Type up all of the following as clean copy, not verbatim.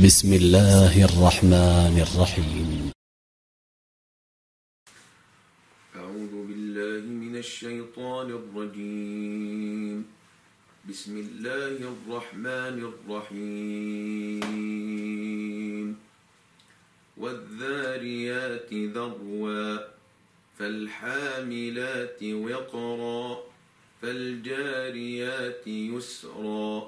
بسم الله الرحمن الرحيم. أعوذ بالله من الشيطان الرجيم. بسم الله الرحمن الرحيم. والذاريات ذروا فالحاملات وقرا فالجاريات يسرا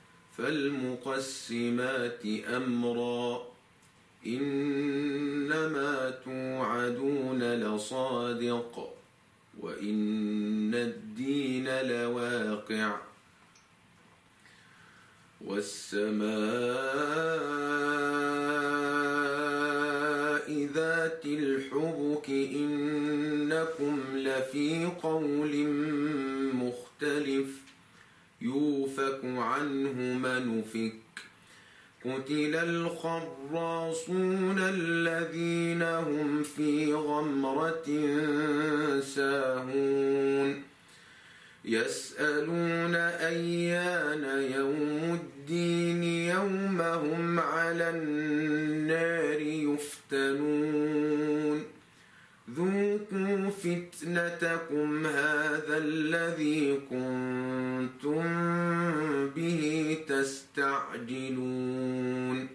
فالمقسمات أمرا إنما توعدون لصادق وإن الدين لواقع والسماء ذات الحبك إنكم لفي قول مختلف يوفك عنه من أفك قتل الخراصون الذين هم في غمرة ساهون يسألون أيان يوم الدين يوم هم على النار يفتنون ذوقوا فتنتكم هذا الذي كنتم به تستعجلون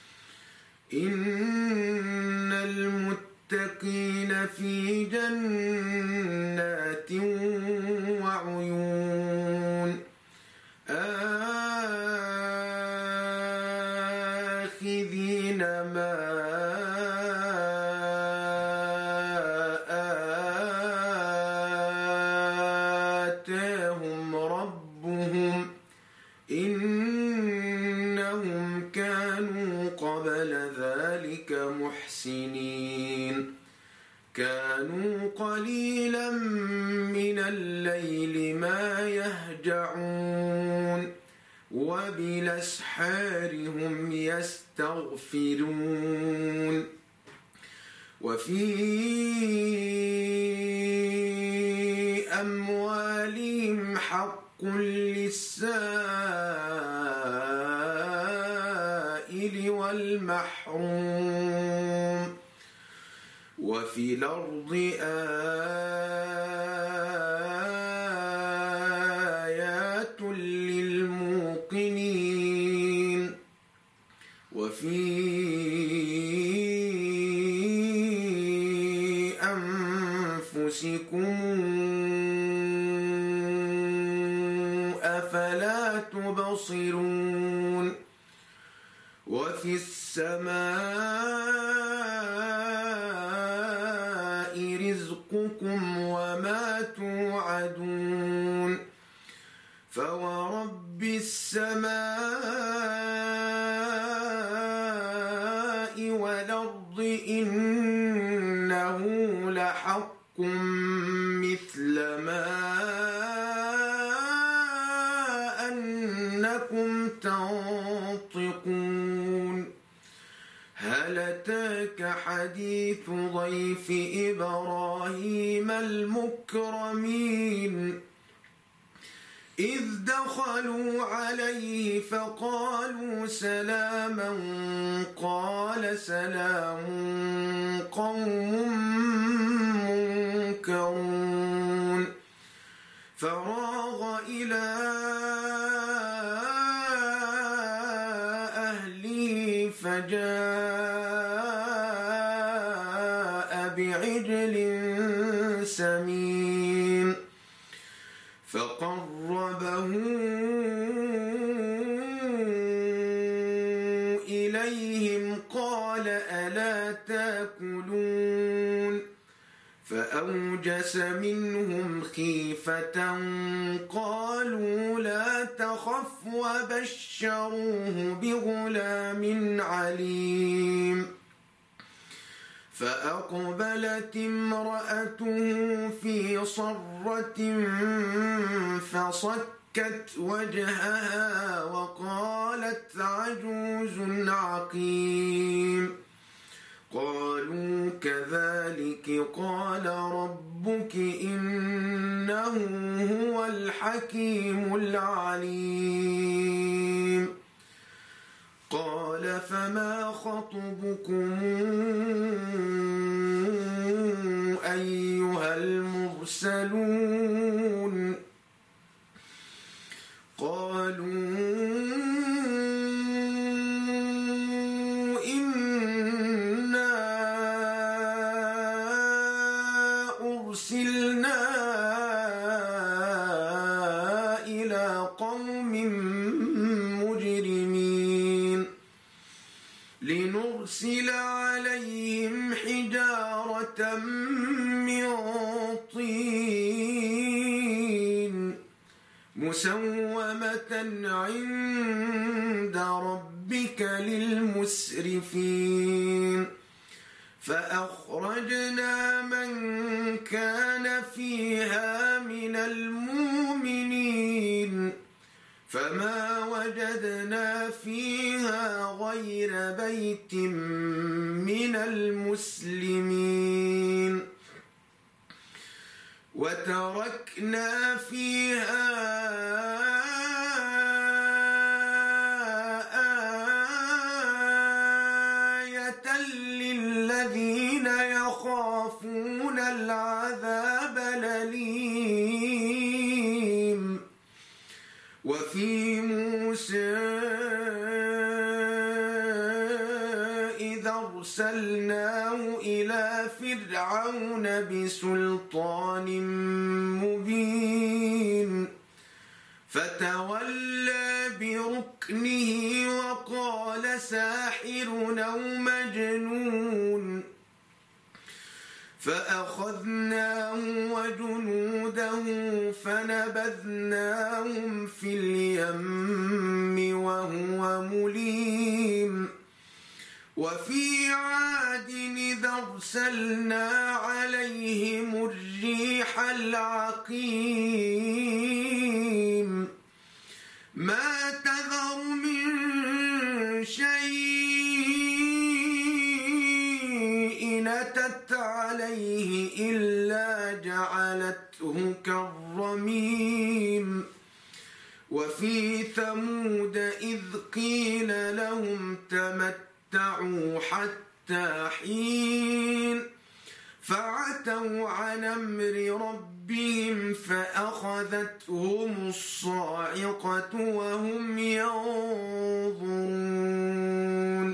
إن المتقين في جنات وعيون آخذين ما آتاهم ربهم إنهم كانوا قبل ذلك محسنين كانوا قليلا من الليل ما يهجعون وبالأسحار هم يستغفرون وفي أموالهم حق للسائل والمحروم وفي الأرض آيات للموقنين وفي أنفسكم أفلا تبصرون وفي السماء رزقكم وما توعدون فورب السماء والأرض إنه لحق مثل ما أنكم تنطقون هل أتاك حديث ضيف إبراهيم المكرمين إذ دخلوا عليه فقالوا سلاما قال سلام قوم منكرون فراغ إلى أهله فجاء بعجل سمين فقربه إليهم قال ألا تأكلون فأوجس منهم خيفة قالوا لا تخف وبشروه بغلام عليم فأقبلت امرأته في صرة فصكت وجهها وقالت عجوز عقيم قالوا كذلك قال ربك إنه هو الحكيم العليم قال قال فما خطبكم أيها المرسلون قالوا إنا أرسلنا إلى قوم مجرمين لنرسل عليهم حجارة من طين مسومة عند ربك للمسرفين فأخرجنا من كان فيها من المؤمنين فما وجدنا فيها غير بيت من المسلمين وتركنا فيها آية للذين يخافون العذاب الأليم وفي موسى إذا أرسلناه إلى فرعون بسلطان مبين فتولى بركنه وقال ساحر أو مجنون فأخذناه وجنوده فنبذناهم في اليم وهو مليم وفي عاد إذا أرسلنا عليهم الريح العقيم ما تذر من شيء أتت عليه إلا جعلته كالرميم وفي ثمود إذ قيل لهم تمتعوا حتى حين فعتوا عن أمر ربهم فأخذتهم الصاعقة وهم ينظرون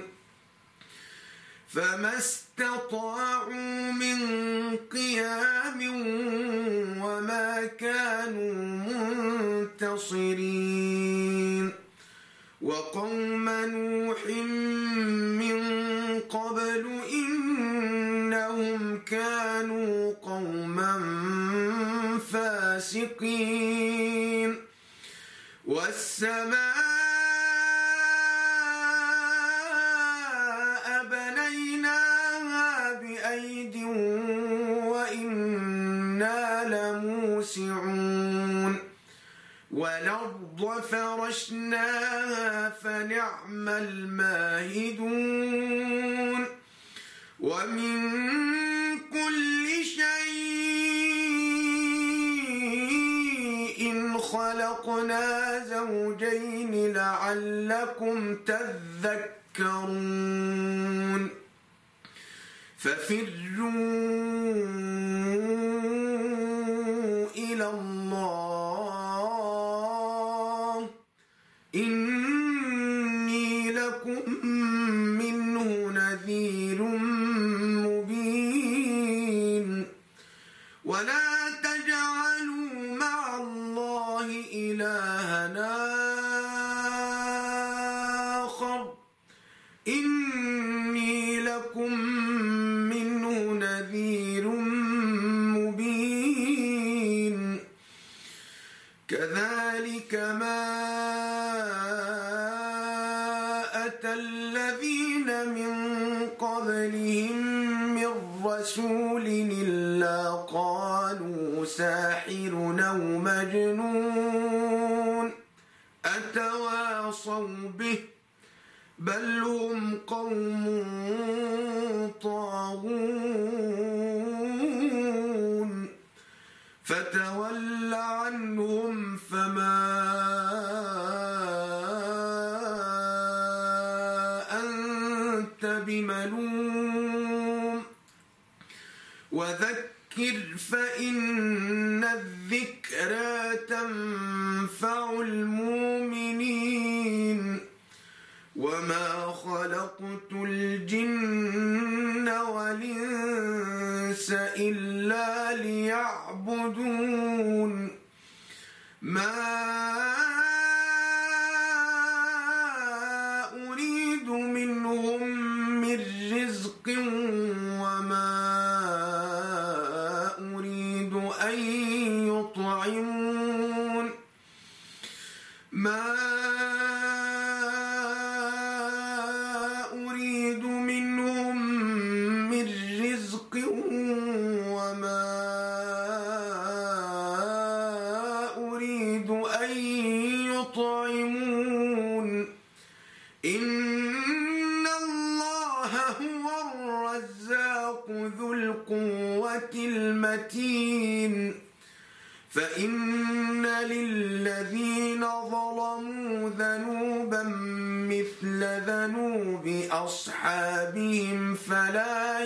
فما استطاعوا من قيام وما كانوا منتصرين وقوم نوح من قبل إنهم كانوا قوما فاسقين والسماء بنيناها بأيد وإنا لموسعون والأرض فرشناها فنعم الماهدون ومن كل شيء خلقنا زوجين لعلكم تذكرون ففروا إلى الله إني لكم منه نذير مبين ولا تجعلوا مع الله إلها آخر إني لكم منه نذير مبين كذلك ما أتى الذين من قبلهم من رسول إلا قالوا ساحر أو مجنون أتواصوا به بل هم قوم طاغون فتول عنهم فما أنت أنت بملوم وذكر فإن الذكرى تنفع المؤمنين وما خلقت الجن والإنس إلا ليعبدون ما أريد منهم من رزق وما أريد أن يطعمون ما أريد منهم من رزق وما أريد أن يطعمون إن الله هو الرزاق ذو القوة المتين فإن للذين ظلموا ذنوبا مثل ذنوب أصحابهم فلا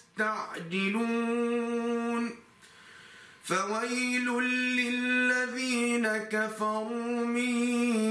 يستعجلون فويل للذين كفروا من